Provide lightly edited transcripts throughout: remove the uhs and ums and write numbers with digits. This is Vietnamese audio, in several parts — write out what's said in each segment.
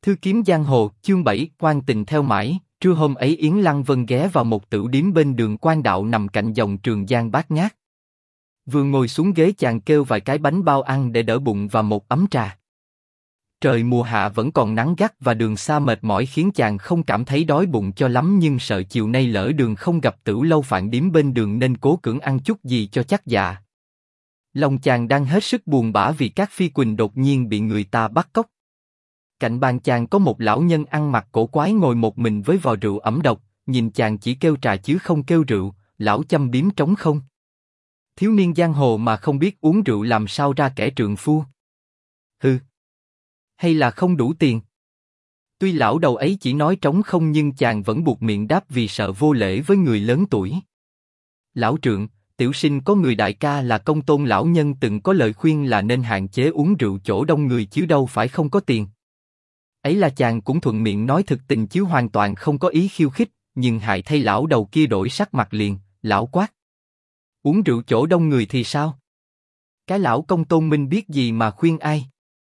Thư kiếm giang hồ, chương 7, quan tình theo mãi. Trưa hôm ấy Yến Lăng Vân ghé vào một tửu điếm bên đường Quan Đạo nằm cạnh dòng Trường Giang bát ngát. Vừa ngồi xuống ghế chàng kêu vài cái bánh bao ăn để đỡ bụng và một ấm trà. Trời mùa hạ vẫn còn nắng gắt và đường xa mệt mỏi khiến chàng không cảm thấy đói bụng cho lắm, nhưng sợ chiều nay lỡ đường không gặp tửu lâu phạn điếm bên đường nên cố cưỡng ăn chút gì cho chắc dạ. Lòng chàng đang hết sức buồn bã vì các phi quỳnh đột nhiên bị người ta bắt cóc. Cạnh bàn chàng có một lão nhân ăn mặc cổ quái ngồi một mình với vò rượu ẩm độc, nhìn chàng chỉ kêu trà chứ không kêu rượu, lão châm biếm trống không. Thiếu niên giang hồ mà không biết uống rượu làm sao ra kẻ trượng phu. Hừ. Hay là không đủ tiền? Tuy lão đầu ấy chỉ nói trống không nhưng chàng vẫn buộc miệng đáp vì sợ vô lễ với người lớn tuổi. Lão trượng, tiểu sinh có người đại ca là Công Tôn lão nhân từng có lời khuyên là nên hạn chế uống rượu chỗ đông người chứ đâu phải không có tiền. Ấy là chàng cũng thuận miệng nói thực tình chứ hoàn toàn không có ý khiêu khích, nhưng hại thay lão đầu kia đổi sắc mặt liền, lão quát. Uống rượu chỗ đông người thì sao? Cái lão Công Tôn Minh biết gì mà khuyên ai?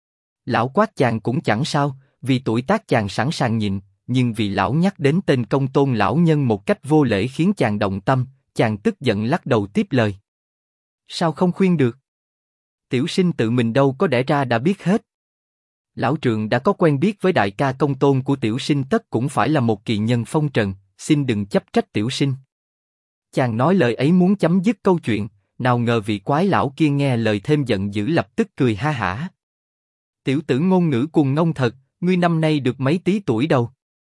Lão quát chàng cũng chẳng sao, vì tuổi tác chàng sẵn sàng nhịn, nhưng vì lão nhắc đến tên Công Tôn lão nhân một cách vô lễ khiến chàng động tâm, chàng tức giận lắc đầu tiếp lời. Sao không khuyên được? Tiểu sinh tự mình đâu có đẻ ra đã biết hết. Lão trượng đã có quen biết với đại ca Công Tôn của tiểu sinh tất cũng phải là một kỳ nhân phong trần, xin đừng chấp trách tiểu sinh. Chàng nói lời ấy muốn chấm dứt câu chuyện, nào ngờ vị quái lão kia nghe lời thêm giận dữ lập tức cười ha hả. Tiểu tử ngôn ngữ cuồng ngông thật, ngươi năm nay được mấy tí tuổi đâu?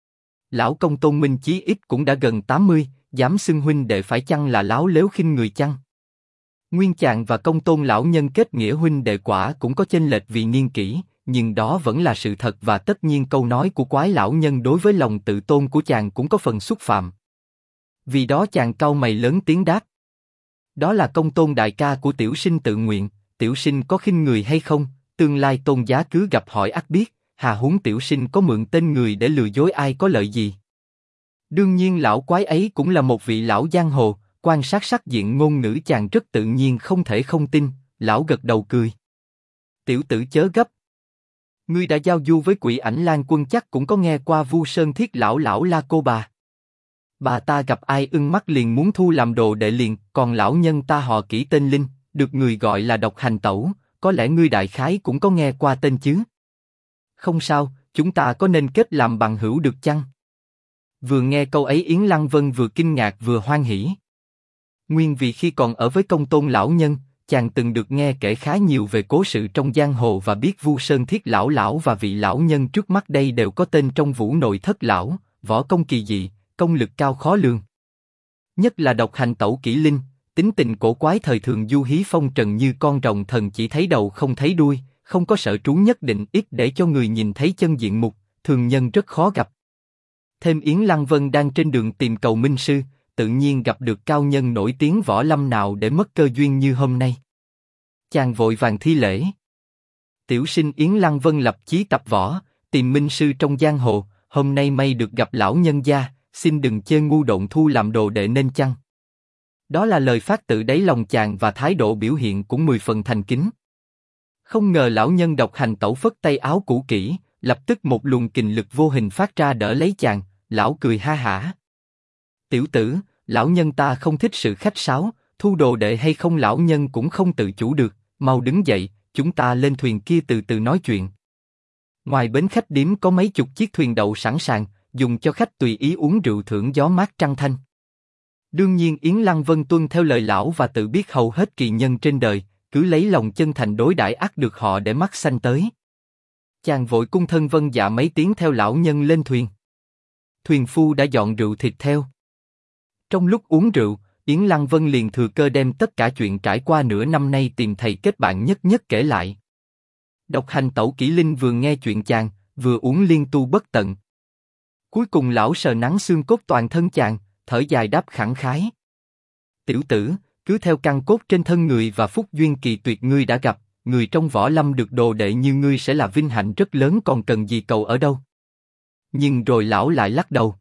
Lão Công Tôn Minh chí ít cũng đã gần 80, dám xưng huynh đệ phải chăng là láo lếu khinh người chăng? Nguyên chàng và Công Tôn lão nhân kết nghĩa huynh đệ quả cũng có chênh lệch vì niên kỷ, nhưng đó vẫn là sự thật và tất nhiên câu nói của quái lão nhân đối với lòng tự tôn của chàng cũng có phần xúc phạm. Vì đó chàng cau mày lớn tiếng đáp. Đó là Công Tôn đại ca của tiểu sinh tự nguyện, tiểu sinh có khinh người hay không, tương lai tôn giá cứ gặp hỏi ắt biết, hà huống tiểu sinh có mượn tên người để lừa dối ai có lợi gì. Đương nhiên lão quái ấy cũng là một vị lão giang hồ, quan sát sắc diện ngôn ngữ chàng rất tự nhiên không thể không tin, lão gật đầu cười. Tiểu tử chớ gấp. Ngươi đã giao du với Quỷ Ảnh Lan Quân chắc cũng có nghe qua Vu Sơn Thiết lão lão La Cô bà. Bà ta gặp ai ưng mắt liền muốn thu làm đồ đệ liền, còn lão nhân ta họ Kỷ tên Linh, được người gọi là Độc Hành Tẩu, có lẽ ngươi đại khái cũng có nghe qua tên chứ. Không sao, chúng ta có nên kết làm bằng hữu được chăng? Vừa nghe câu ấy Yến Lăng Vân vừa kinh ngạc vừa hoan hỉ. Nguyên vì khi còn ở với Công Tôn lão nhân, chàng từng được nghe kể khá nhiều về cố sự trong giang hồ và biết Vu Sơn Thiết lão lão và vị lão nhân trước mắt đây đều có tên trong Vũ Nội Thất lão, võ công kỳ dị, công lực cao khó lường. Nhất là Độc Hành Tẩu Kỷ Linh, tính tình cổ quái thời thường du hí phong trần như con rồng thần chỉ thấy đầu không thấy đuôi, không có sở trú nhất định ít để cho người nhìn thấy chân diện mục, thường nhân rất khó gặp. Thêm Yến Lăng Vân đang trên đường tìm cầu minh sư, tự nhiên gặp được cao nhân nổi tiếng võ lâm nào để mất cơ duyên như hôm nay. Chàng vội vàng thi lễ. Tiểu sinh Yến Lăng Vân lập chí tập võ, tìm minh sư trong giang hồ, hôm nay may được gặp lão nhân gia, xin đừng chê ngu độn thu làm đồ đệ nên chăng? Đó là lời phát tự đáy lòng chàng và thái độ biểu hiện cũng 10 phần thành kính. Không ngờ lão nhân Độc Hành Tẩu phất tay áo cũ kỹ, lập tức một luồng kình lực vô hình phát ra đỡ lấy chàng, lão cười ha hả. Tiểu tử, lão nhân ta không thích sự khách sáo, thu đồ đệ hay không lão nhân cũng không tự chủ được, mau đứng dậy, chúng ta lên thuyền kia từ từ nói chuyện. Ngoài bến khách điếm có mấy chục chiếc thuyền đậu sẵn sàng, dùng cho khách tùy ý uống rượu thưởng gió mát trăng thanh. Đương nhiên Yến Lăng Vân tuân theo lời lão và tự biết hầu hết kỳ nhân trên đời, cứ lấy lòng chân thành đối đãi ắt được họ để mắt xanh tới. Chàng vội cung thân vân dạ mấy tiếng theo lão nhân lên thuyền. Thuyền phu đã dọn rượu thịt theo. Trong lúc uống rượu, Yến Lăng Vân liền thừa cơ đem tất cả chuyện trải qua nửa năm nay tìm thầy kết bạn nhất nhất kể lại. Độc Hành Tẩu Kỷ Linh vừa nghe chuyện chàng, vừa uống liên tu bất tận. Cuối cùng lão sờ nắng xương cốt toàn thân chàng, thở dài đáp khẳng khái. Tiểu tử, cứ theo căn cốt trên thân người và phúc duyên kỳ tuyệt ngươi đã gặp, người trong võ lâm được đồ đệ như ngươi sẽ là vinh hạnh rất lớn còn cần gì cầu ở đâu. Nhưng rồi lão lại lắc đầu.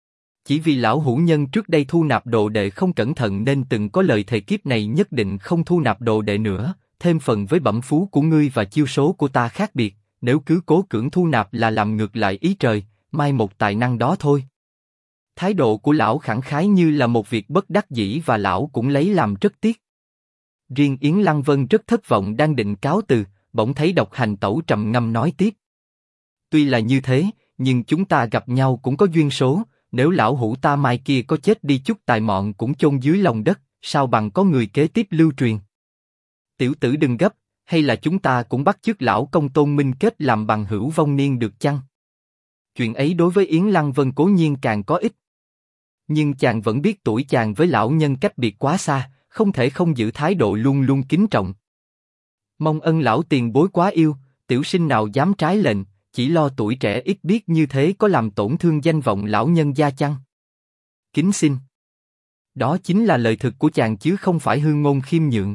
Chỉ vì lão hữu nhân trước đây thu nạp đồ đệ không cẩn thận nên từng có lời thề kiếp này nhất định không thu nạp đồ đệ nữa, thêm phần với bẩm phú của ngươi và chiêu số của ta khác biệt, nếu cứ cố cưỡng thu nạp là làm ngược lại ý trời, mai một tài năng đó thôi. Thái độ của lão khẳng khái như là một việc bất đắc dĩ và lão cũng lấy làm rất tiếc. Riêng Yến Lăng Vân rất thất vọng đang định cáo từ, bỗng thấy Độc Hành Tẩu trầm ngâm nói tiếp. Tuy là như thế, nhưng chúng ta gặp nhau cũng có duyên số, nếu lão hủ ta mai kia có chết đi chút tài mọn cũng chôn dưới lòng đất, sao bằng có người kế tiếp lưu truyền. Tiểu tử đừng gấp, hay là chúng ta cũng bắt chước lão công Tôn Minh kết làm bằng hữu vong niên được chăng? Chuyện ấy đối với Yến Lăng Vân cố nhiên càng có ích. Nhưng chàng vẫn biết tuổi chàng với lão nhân cách biệt quá xa, không thể không giữ thái độ luôn luôn kính trọng. Mong ân lão tiền bối quá yêu, tiểu sinh nào dám trái lệnh, chỉ lo tuổi trẻ ít biết như thế có làm tổn thương danh vọng lão nhân gia chăng? Kính xin. Đó chính là lời thực của chàng chứ không phải hư ngôn khiêm nhượng.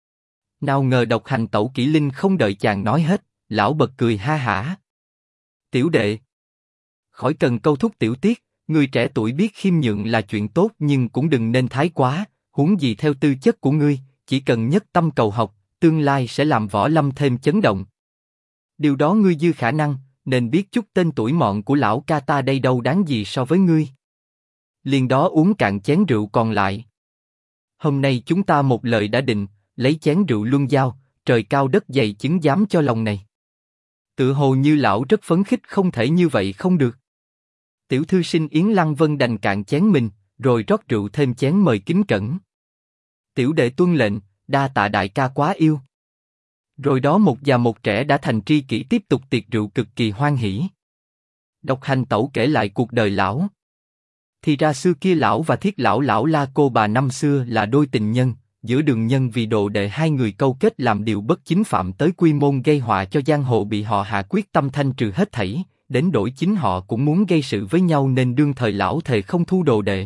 Nào ngờ Độc Hành Tẩu kỹ linh không đợi chàng nói hết, lão bật cười ha hả. Tiểu đệ, khỏi cần câu thúc tiểu tiết, người trẻ tuổi biết khiêm nhượng là chuyện tốt nhưng cũng đừng nên thái quá, huống gì theo tư chất của ngươi, chỉ cần nhất tâm cầu học, tương lai sẽ làm võ lâm thêm chấn động. Điều đó ngươi dư khả năng, nên biết chút tên tuổi mọn của lão ca ta đây đâu đáng gì so với ngươi. Liền đó uống cạn chén rượu còn lại. Hôm nay chúng ta một lời đã định, lấy chén rượu luân giao, trời cao đất dày chứng giám cho lòng này. Tự hồ như lão rất phấn khích không thể như vậy không được. Tiểu thư sinh Yến Lăng Vân đành cạn chén mình, rồi rót rượu thêm chén mời kính cẩn. Tiểu đệ tuân lệnh, đa tạ đại ca quá yêu. Rồi đó một già một trẻ đã thành tri kỷ tiếp tục tiệc rượu cực kỳ hoan hỉ. Độc Hành Tẩu kể lại cuộc đời lão. Thì ra xưa kia lão và Thiết lão lão La Cô Bà năm xưa là đôi tình nhân, giữa đường nhân vì đồ đệ hai người câu kết làm điều bất chính phạm tới quy môn gây họa cho giang hồ bị họ hạ quyết tâm thanh trừ hết thảy, đến đổi chính họ cũng muốn gây sự với nhau nên đương thời lão thề không thu đồ đệ.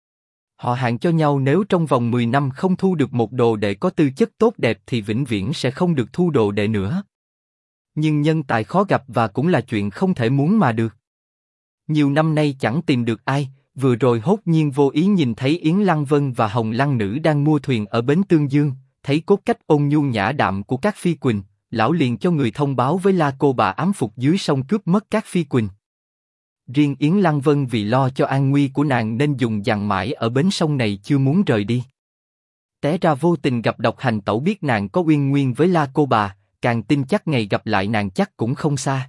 Họ hẹn cho nhau nếu trong vòng 10 năm không thu được một đồ đệ có tư chất tốt đẹp thì vĩnh viễn sẽ không được thu đồ đệ nữa. Nhưng nhân tài khó gặp và cũng là chuyện không thể muốn mà được. Nhiều năm nay chẳng tìm được ai, vừa rồi hốt nhiên vô ý nhìn thấy Yến Lăng Vân và Hồng Lăng Nữ đang mua thuyền ở bến Tương Dương, thấy cốt cách ôn nhu nhã đạm của các phi quỳnh, lão liền cho người thông báo với La Cô Bà ám phục dưới sông cướp mất các phi quỳnh. Riêng Yến Lăng Vân vì lo cho an nguy của nàng nên dùng dằn mãi ở bến sông này chưa muốn rời đi. Té ra vô tình gặp Độc Hành Tẩu biết nàng có uyên nguyên với La Cô Bà, càng tin chắc ngày gặp lại nàng chắc cũng không xa.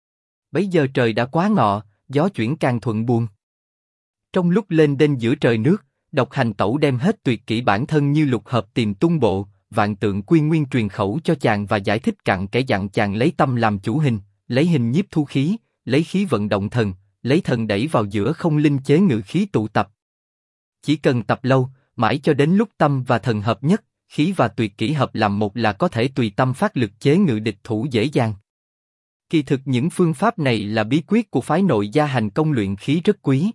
Bấy giờ trời đã quá ngọ, gió chuyển càng thuận buồm. Trong lúc lên đên giữa trời nước, Độc Hành Tẩu đem hết tuyệt kỹ bản thân như lục hợp tìm tung bộ, vạn tượng quy nguyên truyền khẩu cho chàng và giải thích cặn kẽ dặn chàng lấy tâm làm chủ hình, lấy hình nhiếp thu khí, lấy khí vận động thần, lấy thần đẩy vào giữa không linh chế ngự khí tụ tập. Chỉ cần tập lâu, mãi cho đến lúc tâm và thần hợp nhất, khí và tuyệt kỹ hợp làm một là có thể tùy tâm phát lực chế ngự địch thủ dễ dàng. Kỳ thực những phương pháp này là bí quyết của phái nội gia hành công luyện khí rất quý.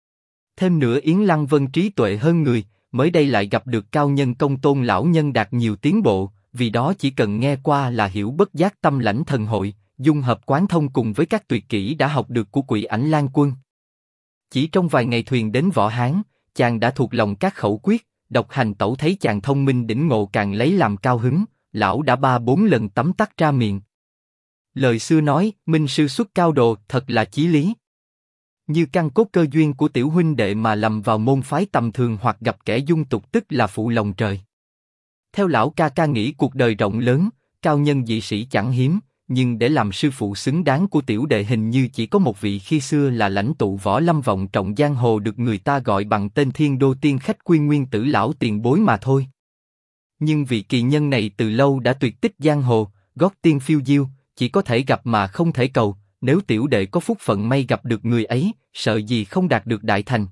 Thêm nữa Yến Lăng Vân trí tuệ hơn người, mới đây lại gặp được cao nhân Công Tôn lão nhân đạt nhiều tiến bộ, vì đó chỉ cần nghe qua là hiểu bất giác tâm lãnh thần hội, dung hợp quán thông cùng với các tuyệt kỹ đã học được của Quỷ Ảnh Lan Quân. Chỉ trong vài ngày thuyền đến Võ Hán, chàng đã thuộc lòng các khẩu quyết. Độc Hành Tẩu thấy chàng thông minh đỉnh ngộ càng lấy làm cao hứng, lão đã 3-4 lần tắm tắt ra miệng. Lời xưa nói, minh sư xuất cao đồ, thật là chí lý. Như căn cốt cơ duyên của tiểu huynh đệ mà lầm vào môn phái tầm thường hoặc gặp kẻ dung tục tức là phụ lòng trời. Theo lão ca ca nghĩ cuộc đời rộng lớn, cao nhân dị sĩ chẳng hiếm, nhưng để làm sư phụ xứng đáng của tiểu đệ hình như chỉ có một vị khi xưa là lãnh tụ võ lâm vọng trọng giang hồ được người ta gọi bằng tên Thiên Đô Tiên Khách Quy Nguyên Tử lão tiền bối mà thôi. Nhưng vị kỳ nhân này từ lâu đã tuyệt tích giang hồ, gót tiên phiêu diêu, chỉ có thể gặp mà không thể cầu. Nếu tiểu đệ có phúc phận may gặp được người ấy, sợ gì không đạt được đại thành.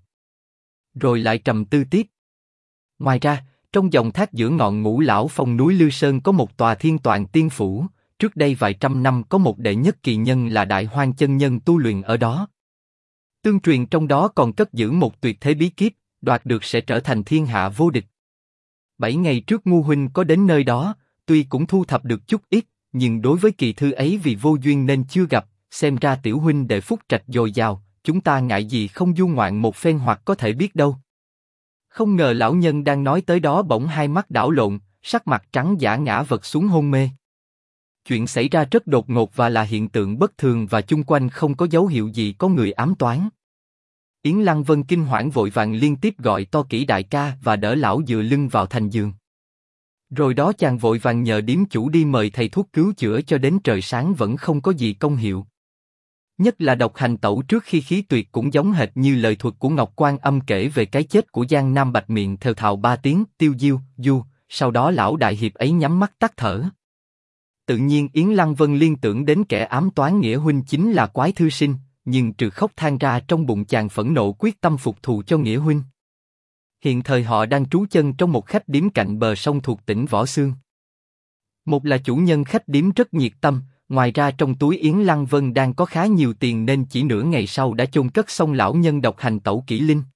Rồi lại trầm tư tiếp. Ngoài ra, trong dòng thác giữa ngọn Ngũ Lão Phong núi Lư Sơn có một tòa Thiên Toàn Tiên Phủ. Trước đây vài trăm năm có một đệ nhất kỳ nhân là Đại Hoang chân nhân tu luyện ở đó. Tương truyền trong đó còn cất giữ một tuyệt thế bí kíp, đoạt được sẽ trở thành thiên hạ vô địch. 7 ngày trước Ngu huynh có đến nơi đó, tuy cũng thu thập được chút ít, nhưng đối với kỳ thư ấy vì vô duyên nên chưa gặp. Xem ra tiểu huynh đệ phúc trạch dồi dào, chúng ta ngại gì không du ngoạn một phen hoặc có thể biết đâu. Không ngờ lão nhân đang nói tới đó bỗng hai mắt đảo lộn, sắc mặt trắng dã ngã vật xuống hôn mê. Chuyện xảy ra rất đột ngột và là hiện tượng bất thường và chung quanh không có dấu hiệu gì có người ám toán. Yến Lăng Vân kinh hoảng vội vàng liên tiếp gọi to kỹ đại ca và đỡ lão dựa lưng vào thành giường. Rồi đó chàng vội vàng nhờ điếm chủ đi mời thầy thuốc cứu chữa cho đến trời sáng vẫn không có gì công hiệu. Nhất là độc hành tẩu trước khi khí tuyệt cũng giống hệt như lời thuật của Ngọc Quan Âm kể về cái chết của Giang Nam Bạch miệng thều thào 3 tiếng tiêu diêu, du, sau đó lão đại hiệp ấy nhắm mắt tắt thở. Tự nhiên Yến Lăng Vân liên tưởng đến kẻ ám toán nghĩa huynh chính là Quái Thư Sinh, nhưng trừ khóc than ra trong bụng chàng phẫn nộ quyết tâm phục thù cho nghĩa huynh. Hiện thời họ đang trú chân trong một khách điếm cạnh bờ sông thuộc tỉnh Võ Xương. Một là chủ nhân khách điếm rất nhiệt tâm, ngoài ra trong túi Yến Lăng Vân đang có khá nhiều tiền nên chỉ nửa ngày sau đã chôn cất xong lão nhân độc hành tẩu kỹ linh.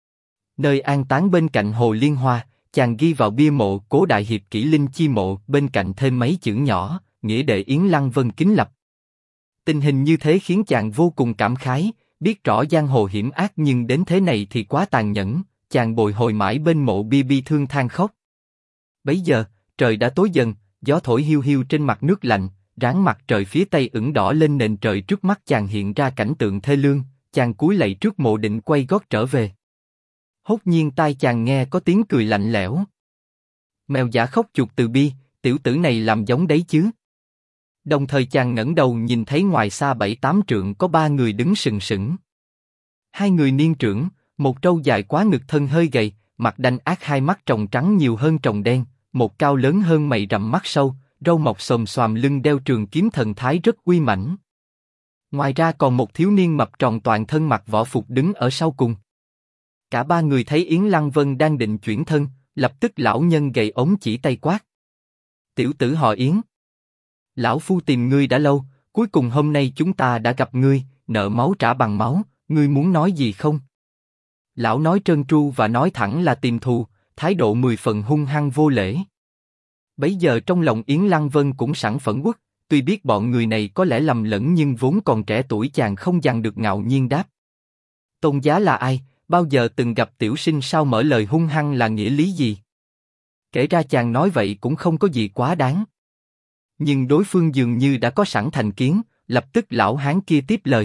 Nơi an táng bên cạnh hồ Liên Hoa, chàng ghi vào bia mộ Cố đại hiệp kỹ linh chi mộ, bên cạnh thêm mấy chữ nhỏ, nghĩa đệ Yến Lăng Vân kính lập. Tình hình như thế khiến chàng vô cùng cảm khái, biết rõ giang hồ hiểm ác nhưng đến thế này thì quá tàn nhẫn, chàng bồi hồi mãi bên mộ bia bi thương than khóc. Bấy giờ, trời đã tối dần, gió thổi hiu hiu trên mặt nước lạnh, ráng mặt trời phía tây ửng đỏ lên nền trời trước mắt chàng hiện ra cảnh tượng thê lương, chàng cúi lạy trước mộ định quay gót trở về. Hốt nhiên tai chàng nghe có tiếng cười lạnh lẽo. Mèo giả khóc chuột từ bi, tiểu tử này làm giống đấy chứ. Đồng thời chàng ngẩng đầu nhìn thấy ngoài xa 7-8 trượng có 3 người đứng sừng sững. 2 người niên trưởng, một râu dài quá ngực thân hơi gầy, mặt đanh ác, hai mắt tròng trắng nhiều hơn tròng đen, một cao lớn hơn mày rậm mắt sâu, râu mọc xồm xoàm lưng đeo trường kiếm thần thái rất uy mãnh. Ngoài ra còn một thiếu niên mập tròn toàn thân mặc võ phục đứng ở sau cùng. Cả 3 người thấy Yến Lăng Vân đang định chuyển thân, lập tức lão nhân gầy ốm chỉ tay quát. Tiểu tử họ Yến, lão phu tìm ngươi đã lâu, cuối cùng hôm nay chúng ta đã gặp ngươi, nợ máu trả bằng máu, ngươi muốn nói gì không? Lão nói trơn tru và nói thẳng là tìm thù, thái độ 10 phần hung hăng vô lễ. Bấy giờ trong lòng Yến Lăng Vân cũng sẵn phẫn uất, tuy biết bọn người này có lẽ lầm lẫn nhưng vốn còn trẻ tuổi chàng không dằn được ngạo nhiên đáp. Tôn giá là ai, bao giờ từng gặp tiểu sinh sao mở lời hung hăng là nghĩa lý gì? Kể ra chàng nói vậy cũng không có gì quá đáng. Nhưng đối phương dường như đã có sẵn thành kiến, lập tức lão hán kia tiếp lời.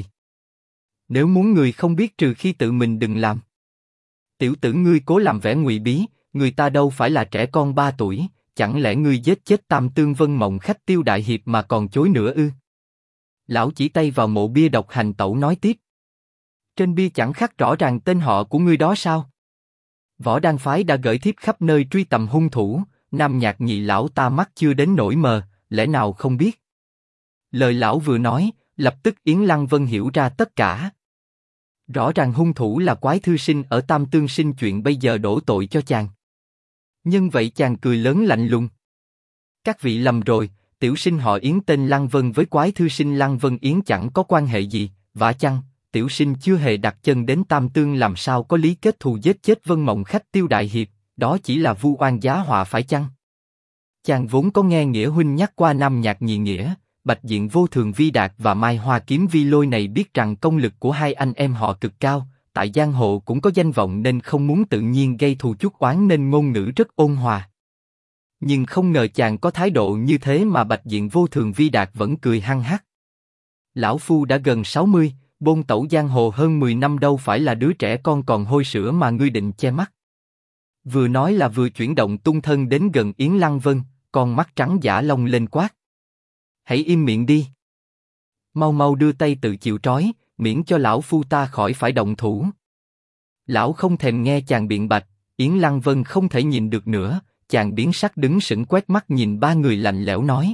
Nếu muốn người không biết trừ khi tự mình đừng làm. Tiểu tử ngươi cố làm vẻ ngụy bí, người ta đâu phải là trẻ con 3 tuổi, chẳng lẽ ngươi giết chết Tam Tương Vân Mộng khách Tiêu đại hiệp mà còn chối nữa ư? Lão chỉ tay vào mộ bia độc hành tẩu nói tiếp. Trên bia chẳng khắc rõ ràng tên họ của ngươi đó sao? Võ Đan phái đã gửi thiếp khắp nơi truy tầm hung thủ, Nam Nhạc nhị lão ta mắt chưa đến nỗi mờ, lẽ nào không biết? Lời lão vừa nói, lập tức Yến Lăng Vân hiểu ra tất cả. Rõ ràng hung thủ là Quái Thư Sinh ở Tam Tương Sinh, chuyện bây giờ đổ tội cho chàng. Nhưng vậy chàng cười lớn lạnh lùng. Các vị lầm rồi, tiểu sinh họ Yến tên Lăng Vân với Quái Thư Sinh Lăng Vân Yến chẳng có quan hệ gì, vả chăng, tiểu sinh chưa hề đặt chân đến Tam Tương làm sao có lý kết thù giết chết Vân Mộng khách Tiêu đại hiệp, đó chỉ là vu oan giá họa phải chăng? Chàng vốn có nghe nghĩa huynh nhắc qua Nam Nhạc nhị nghĩa, Bạch Diện Vô Thường Vi Đạt và Mai Hoa Kiếm Vi Lôi này, biết rằng công lực của hai anh em họ cực cao, tại giang hồ cũng có danh vọng nên không muốn tự nhiên gây thù chuốc oán nên ngôn ngữ rất ôn hòa. Nhưng không ngờ chàng có thái độ như thế mà Bạch Diện Vô Thường Vi Đạt vẫn cười hăng hắc. Lão phu đã gần 60, bôn tẩu giang hồ hơn 10 năm đâu phải là đứa trẻ con còn hôi sữa mà ngươi định che mắt. Vừa nói là vừa chuyển động tung thân đến gần Yến Lăng Vân, con mắt trắng dã long lên quát. Hãy im miệng đi. Mau mau đưa tay tự chịu trói, miễn cho lão phu ta khỏi phải động thủ. Lão không thèm nghe chàng biện bạch, Yến Lăng Vân không thể nhìn được nữa, chàng biến sắc đứng sững quét mắt nhìn 3 người lạnh lẽo nói.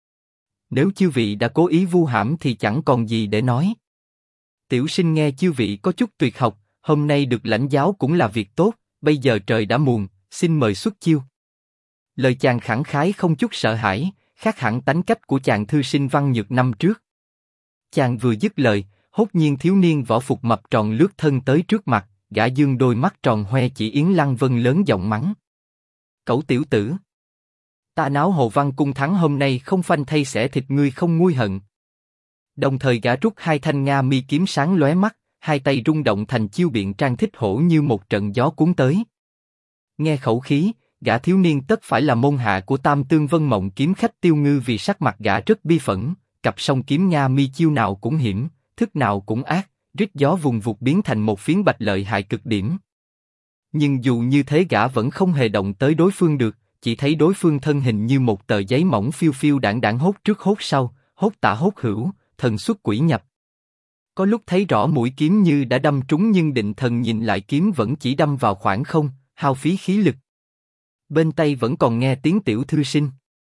Nếu chư vị đã cố ý vu hãm thì chẳng còn gì để nói. Tiểu sinh nghe chư vị có chút tuyệt học, hôm nay được lãnh giáo cũng là việc tốt, bây giờ trời đã muộn, xin mời xuất chiêu. Lời chàng khẳng khái không chút sợ hãi, khác hẳn tánh cách của chàng thư sinh Văn Nhược năm trước. Chàng vừa dứt lời, hốt nhiên thiếu niên võ phục mập tròn lướt thân tới trước mặt, gã dương đôi mắt tròn hoe chỉ Yến Lăng Vân lớn giọng mắng. Cẩu tiểu tử! Ta náo Hồ Văn Cung thắng hôm nay không phanh thay xẻ thịt ngươi không nguôi hận. Đồng thời gã rút 2 thanh Nga mi kiếm sáng lóe mắt, 2 tay rung động thành chiêu biện trang thích hổ như một trận gió cuốn tới. Nghe khẩu khí, gã thiếu niên tất phải là môn hạ của Tam Tương Vân Mộng kiếm khách Tiêu Ngư, vì sắc mặt gã rất bi phẫn, cặp song kiếm Nga mi chiêu nào cũng hiểm, thức nào cũng ác, rít gió vùng vụt biến thành một phiến bạch lợi hại cực điểm. Nhưng dù như thế gã vẫn không hề động tới đối phương được, chỉ thấy đối phương thân hình như một tờ giấy mỏng phiêu phiêu đãng đãng, hốt trước hốt sau, hốt tả hốt hữu, thần xuất quỷ nhập. Có lúc thấy rõ mũi kiếm như đã đâm trúng, nhưng định thần nhìn lại kiếm vẫn chỉ đâm vào khoảng không, hao phí khí lực. Bên tai vẫn còn nghe tiếng tiểu thư sinh.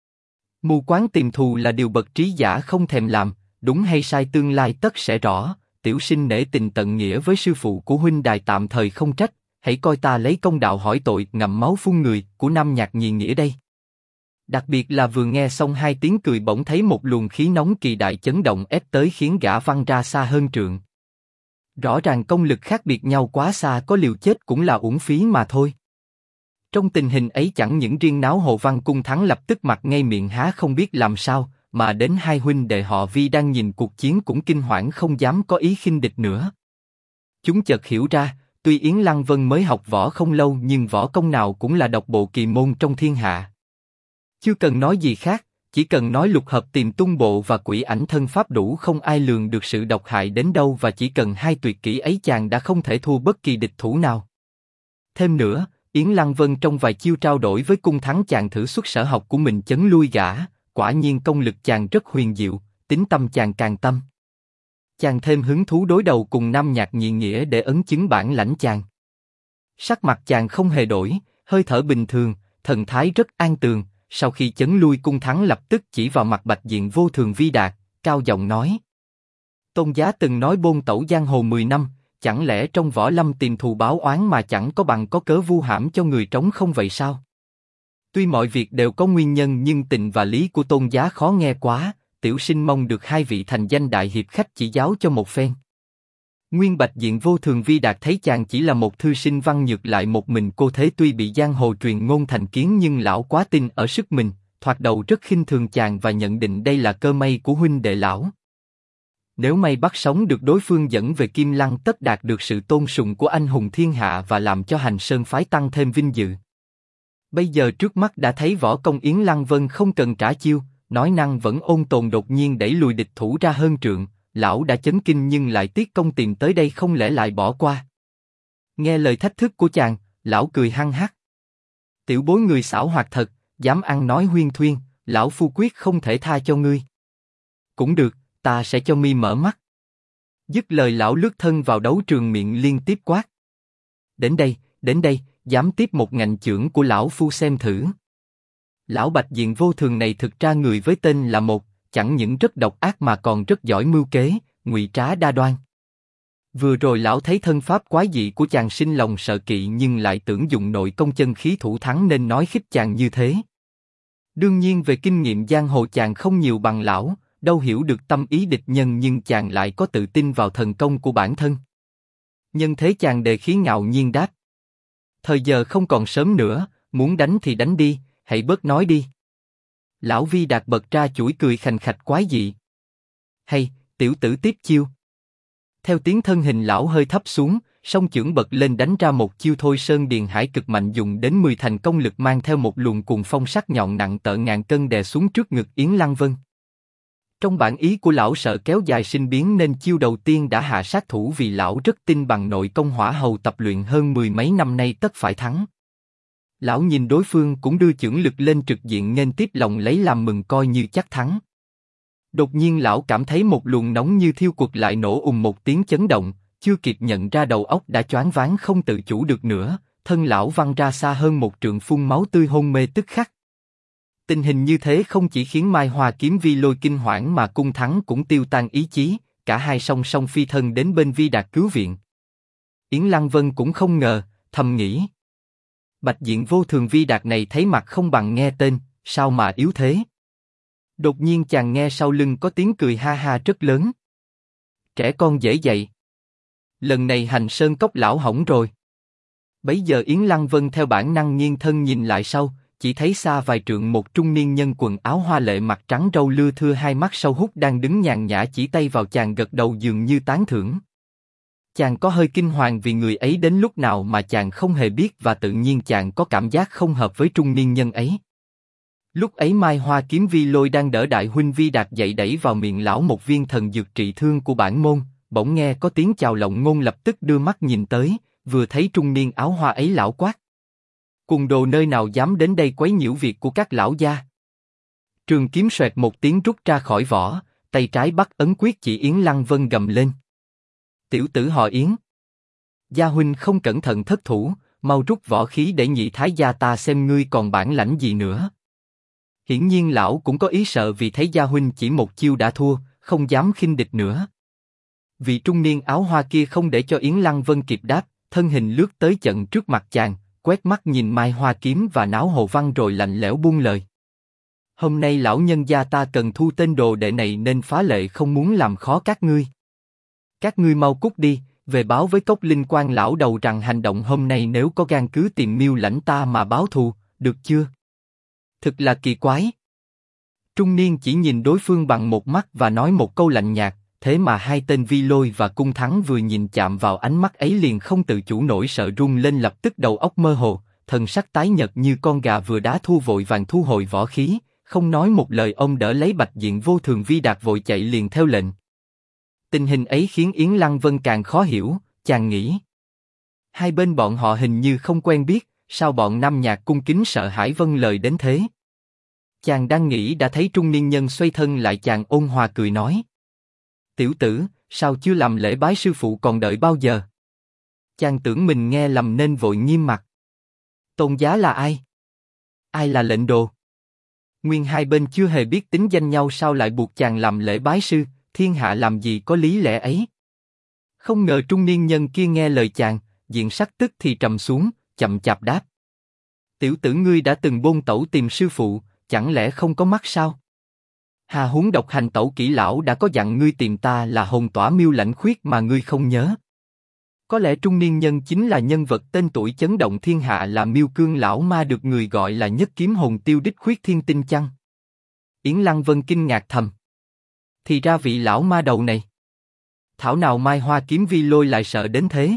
Mù quáng tìm thù là điều bậc trí giả không thèm làm, đúng hay sai tương lai tất sẽ rõ. Tiểu sinh nể tình tận nghĩa với sư phụ của huynh đài, tạm thời không trách, hãy coi ta lấy công đạo hỏi tội ngậm máu phun người của Nam Nhạc Nhị Nghĩa đây. Đặc biệt là vừa nghe xong hai tiếng cười, bỗng thấy một luồng khí nóng kỳ đại chấn động ép tới, khiến gã văng ra xa hơn trượng. Rõ ràng công lực khác biệt nhau quá xa, có liều chết cũng là uổng phí mà thôi. Trong tình hình ấy, chẳng những riêng Náo Hồ Văn Cung Thắng lập tức mặt ngay miệng há không biết làm sao, mà đến hai huynh đệ họ Vi đang nhìn cuộc chiến cũng kinh hoảng không dám có ý khinh địch nữa. Chúng chợt hiểu ra, tuy Yến Lăng Vân mới học võ không lâu nhưng võ công nào cũng là độc bộ kỳ môn trong thiên hạ. Chưa cần nói gì khác, chỉ cần nói lục hợp tìm tung bộ và quỷ ảnh thân pháp đủ không ai lường được sự độc hại đến đâu, và chỉ cần hai tuyệt kỹ ấy chàng đã không thể thua bất kỳ địch thủ nào. Thêm nữa, Yến Lăng Vân trong vài chiêu trao đổi với Cung Thắng, chàng thử xuất sở học của mình chấn lui gã, quả nhiên công lực chàng rất huyền diệu, tính tâm chàng càng tâm. Chàng thêm hứng thú đối đầu cùng Nam Nhạc Nhị Nghĩa để ấn chứng bản lãnh chàng. Sắc mặt chàng không hề đổi, hơi thở bình thường, thần thái rất an tường. Sau khi chấn lui Cung Thắng, lập tức chỉ vào mặt Bạch Diện Vô Thường Vi Đạt, cao giọng nói: Tôn giá từng nói bôn tẩu giang hồ 10 năm, chẳng lẽ trong võ lâm tìm thù báo oán mà chẳng có bằng có cớ vu hãm cho người trống không vậy sao? Tuy mọi việc đều có nguyên nhân, nhưng tình và lý của tôn giá khó nghe quá, tiểu sinh mong được hai vị thành danh đại hiệp khách chỉ giáo cho một phen. Nguyên Bạch Diện Vô Thường Vi Đạt thấy chàng chỉ là một thư sinh văn nhược lại một mình cô thế, tuy bị giang hồ truyền ngôn thành kiến nhưng lão quá tin ở sức mình, thoạt đầu rất khinh thường chàng và nhận định đây là cơ may của huynh đệ lão. Nếu may bắt sống được đối phương dẫn về Kim Lăng, tất đạt được sự tôn sùng của anh hùng thiên hạ và làm cho Hành Sơn phái tăng thêm vinh dự. Bây giờ trước mắt đã thấy võ công Yến Lăng Vân không cần trả chiêu, nói năng vẫn ôn tồn, đột nhiên đẩy lùi địch thủ ra hơn trượng. Lão đã chấn kinh nhưng lại tiếc công tìm tới đây, không lẽ lại bỏ qua. Nghe lời thách thức của chàng, lão cười hăng hắc. Tiểu bối người xảo hoạt thật, dám ăn nói huyên thuyên, lão phu quyết không thể tha cho ngươi. Cũng được, ta sẽ cho mi mở mắt. Dứt lời lão lướt thân vào đấu trường, miệng liên tiếp quát: đến đây, dám tiếp một ngạnh chưởng của lão phu xem thử. Lão Bạch Diện Vô Thường này thực ra người với tên là một, chẳng những rất độc ác mà còn rất giỏi mưu kế, ngụy trá đa đoan. Vừa rồi lão thấy thân pháp quái dị của chàng sinh lòng sợ kỵ, nhưng lại tưởng dùng nội công chân khí thủ thắng nên nói khích chàng như thế. Đương nhiên về kinh nghiệm giang hồ chàng không nhiều bằng lão, đâu hiểu được tâm ý địch nhân, nhưng chàng lại có tự tin vào thần công của bản thân. Nhân thế chàng đề khí ngạo nhiên đáp: Thời giờ không còn sớm nữa, muốn đánh thì đánh đi, hãy bớt nói đi. Lão Vi Đạt bật ra chuỗi cười khành khạch quái dị. Hay, tiểu tử tiếp chiêu. Theo tiếng thân hình lão hơi thấp xuống, song chưởng bật lên đánh ra một chiêu Thôi Sơn Điền Hải cực mạnh, dùng đến 10 thành công lực, mang theo một luồng cuồng phong sắc nhọn nặng tợ ngàn cân đè xuống trước ngực Yến Lăng Vân. Trong bản ý của lão sợ kéo dài sinh biến nên chiêu đầu tiên đã hạ sát thủ, vì lão rất tin bằng nội công hỏa hầu tập luyện hơn 10 mấy năm nay tất phải thắng. Lão nhìn đối phương cũng đưa chưởng lực lên trực diện nghênh tiếp, lòng lấy làm mừng coi như chắc thắng. Đột nhiên lão cảm thấy một luồng nóng như thiêu quật lại nổ ùng một tiếng chấn động, chưa kịp nhận ra đầu óc đã choáng váng không tự chủ được nữa, thân lão văng ra xa hơn một trượng, phun máu tươi hôn mê tức khắc. Tình hình như thế không chỉ khiến Mai Hoa Kiếm Vi Lôi kinh hoảng mà Cung Thắng cũng tiêu tan ý chí, cả hai song song phi thân đến bên Vi Đạt cứu viện. Yến Lăng Vân cũng không ngờ, thầm nghĩ: Bạch Diện Vô Thường Vi Đạt này thấy mặt không bằng nghe tên, sao mà yếu thế? Đột nhiên chàng nghe sau lưng có tiếng cười ha ha rất lớn. Trẻ con dễ dạy. Lần này Hành Sơn Cốc lão hỏng rồi. Bấy giờ Yến Lăng Vân theo bản năng nghiêng thân nhìn lại sau, chỉ thấy xa vài trượng một trung niên nhân quần áo hoa lệ, mặt trắng râu lưa thưa, hai mắt sâu hút đang đứng nhàn nhã chỉ tay vào chàng, gật đầu dường như tán thưởng. Chàng có hơi kinh hoàng vì người ấy đến lúc nào mà chàng không hề biết và tự nhiên chàng có cảm giác không hợp với trung niên nhân ấy. Lúc ấy Mai Hoa Kiếm Vi Lôi đang đỡ đại huynh Vi Đạt dậy đẩy vào miệng lão một viên thần dược trị thương của bản môn, bỗng nghe có tiếng chào lộng ngôn lập tức đưa mắt nhìn tới, vừa thấy trung niên áo hoa ấy lão quát. Cùng đồ nơi nào dám đến đây quấy nhiễu việc của các lão gia. Trường kiếm xoẹt một tiếng rút ra khỏi vỏ, tay trái bắt ấn quyết chỉ Yến Lăng Vân gầm lên. Tiểu tử họ Yến. Gia huynh không cẩn thận thất thủ, mau rút võ khí để nhị thái gia ta xem ngươi còn bản lãnh gì nữa. Hiển nhiên lão cũng có ý sợ vì thấy gia huynh chỉ một chiêu đã thua, không dám khinh địch nữa. Vị trung niên áo hoa kia không để cho Yến Lăng Vân kịp đáp, thân hình lướt tới chặn trước mặt chàng, quét mắt nhìn Mai Hoa Kiếm và Náo Hồ Văn rồi lạnh lẽo buông lời. Hôm nay lão nhân gia ta cần thu tên đồ đệ này nên phá lệ không muốn làm khó các ngươi. Các ngươi mau cút đi, về báo với Cốc Linh Quan lão đầu rằng hành động hôm nay nếu có gan cứ tìm Miêu Lãnh ta mà báo thù, được chưa? Thực là kỳ quái. Trung niên chỉ nhìn đối phương bằng một mắt và nói một câu lạnh nhạt, thế mà hai tên Vi Lôi và Cung Thắng vừa nhìn chạm vào ánh mắt ấy liền không tự chủ nổi sợ run lên, lập tức đầu óc mơ hồ, thần sắc tái nhợt như con gà vừa đá thu, vội vàng thu hồi võ khí, không nói một lời ông đỡ lấy Bạch Diện Vô Thường Vi Đạt vội chạy liền theo lệnh. Tình hình ấy khiến Yến Lăng Vân càng khó hiểu, chàng nghĩ. Hai bên bọn họ hình như không quen biết, sao bọn Nam Nhạc cung kính sợ hãi vâng lời đến thế? Chàng đang nghĩ đã thấy trung niên nhân xoay thân lại, chàng ôn hòa cười nói. Tiểu tử, sao chưa làm lễ bái sư phụ còn đợi bao giờ? Chàng tưởng mình nghe lầm nên vội nghiêm mặt. Tôn giá là ai? Ai là lệnh đồ? Nguyên hai bên chưa hề biết tính danh nhau sao lại buộc chàng làm lễ bái sư, thiên hạ làm gì có lý lẽ ấy? Không ngờ trung niên nhân kia nghe lời chàng, diện sắc tức thì trầm xuống, chậm chạp đáp. Tiểu tử ngươi đã từng bôn tẩu tìm sư phụ, chẳng lẽ không có mắt sao? Hà huống độc hành tẩu kỹ lão đã có dặn ngươi tìm ta là hồn tỏa Miêu Lãnh Khuyết mà ngươi không nhớ. Có lẽ trung niên nhân chính là nhân vật tên tuổi chấn động thiên hạ là Miêu Cương lão ma được người gọi là nhất kiếm hồn tiêu đích Khuyết Thiên Tinh chăng? Yến Lăng Vân kinh ngạc thầm. Thì ra vị lão ma đầu này. Thảo nào Mai Hoa Kiếm Vi Lôi lại sợ đến thế?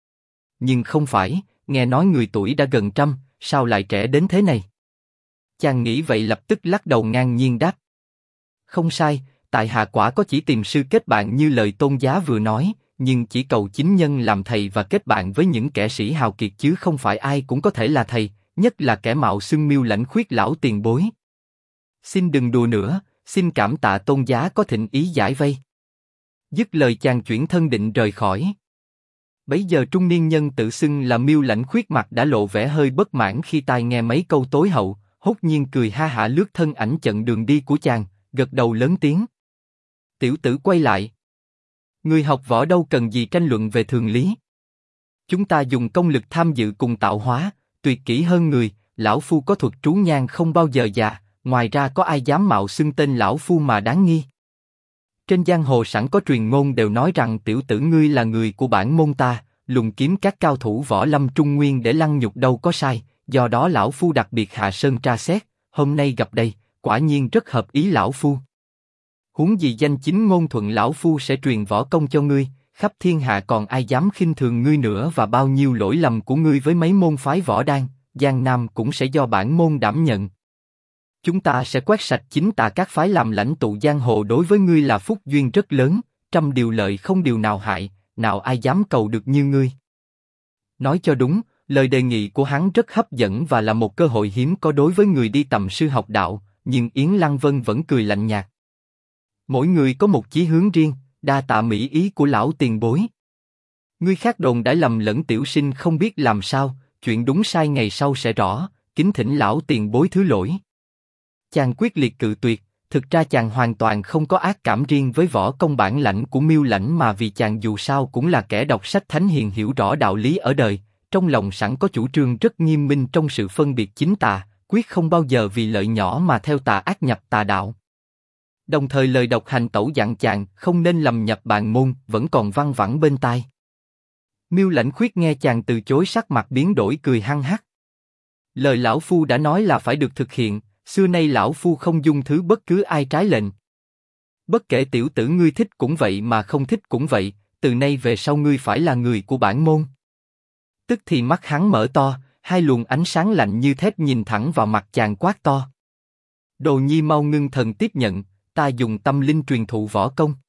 Nhưng không phải, nghe nói người tuổi đã gần trăm, sao lại trẻ đến thế này? Chàng nghĩ vậy lập tức lắc đầu ngang nhiên đáp. Không sai, tại hạ quả có chỉ tìm sư kết bạn như lời tôn giá vừa nói, nhưng chỉ cầu chính nhân làm thầy và kết bạn với những kẻ sĩ hào kiệt chứ không phải ai cũng có thể là thầy, nhất là kẻ mạo xưng Miêu Lãnh Khuyết lão tiền bối. Xin đừng đùa nữa, xin cảm tạ tôn giá có thịnh ý giải vây. Dứt lời chàng chuyển thân định rời khỏi. Bấy giờ trung niên nhân tự xưng là Miêu Lãnh Khuyết mặt đã lộ vẻ hơi bất mãn khi tai nghe mấy câu tối hậu, hốt nhiên cười ha hả lướt thân ảnh chặn đường đi của chàng, gật đầu lớn tiếng. Tiểu tử quay lại. Người học võ đâu cần gì tranh luận về thường lý. Chúng ta dùng công lực tham dự cùng tạo hóa, tuyệt kỹ hơn người, lão phu có thuật trú nhang không bao giờ già, ngoài ra có ai dám mạo xưng tên lão phu mà đáng nghi. Trên giang hồ sẵn có truyền ngôn đều nói rằng tiểu tử ngươi là người của bản môn ta, lùng kiếm các cao thủ võ lâm trung nguyên để lăng nhục đâu có sai, do đó lão phu đặc biệt hạ sơn tra xét, hôm nay gặp đây, quả nhiên rất hợp ý lão phu. Huống gì danh chính ngôn thuận lão phu sẽ truyền võ công cho ngươi, khắp thiên hạ còn ai dám khinh thường ngươi nữa, và bao nhiêu lỗi lầm của ngươi với mấy môn phái võ đan, Giang Nam cũng sẽ do bản môn đảm nhận. Chúng ta sẽ quét sạch chính tà các phái, làm lãnh tụ giang hồ đối với ngươi là phúc duyên rất lớn, trăm điều lợi không điều nào hại, nào ai dám cầu được như ngươi. Nói cho đúng, lời đề nghị của hắn rất hấp dẫn và là một cơ hội hiếm có đối với người đi tầm sư học đạo, nhưng Yến Lăng Vân vẫn cười lạnh nhạt. Mỗi người có một chí hướng riêng, đa tạ mỹ ý của lão tiền bối. Ngươi khác đồn đãi lầm lẫn tiểu sinh không biết làm sao, chuyện đúng sai ngày sau sẽ rõ, kính thỉnh lão tiền bối thứ lỗi. Chàng quyết liệt cự tuyệt, thực ra chàng hoàn toàn không có ác cảm riêng với võ công bản lãnh của Miêu Lãnh, mà vì chàng dù sao cũng là kẻ đọc sách thánh hiền, hiểu rõ đạo lý ở đời, trong lòng sẵn có chủ trương rất nghiêm minh trong sự phân biệt chính tà, quyết không bao giờ vì lợi nhỏ mà theo tà ác nhập tà đạo. Đồng thời lời độc hành tẩu dặn chàng không nên lầm nhập bàn môn vẫn còn văng vẳng bên tai. Miêu Lãnh Khuyết nghe chàng từ chối sắc mặt biến đổi, cười hăng hắc. Lời lão phu đã nói là phải được thực hiện, xưa nay lão phu không dung thứ bất cứ ai trái lệnh. Bất kể tiểu tử ngươi thích cũng vậy mà không thích cũng vậy, từ nay về sau ngươi phải là người của bản môn. Tức thì mắt hắn mở to, hai luồng ánh sáng lạnh như thép nhìn thẳng vào mặt chàng quát to. Đồ Nhi mau ngưng thần tiếp nhận, ta dùng tâm linh truyền thụ võ công.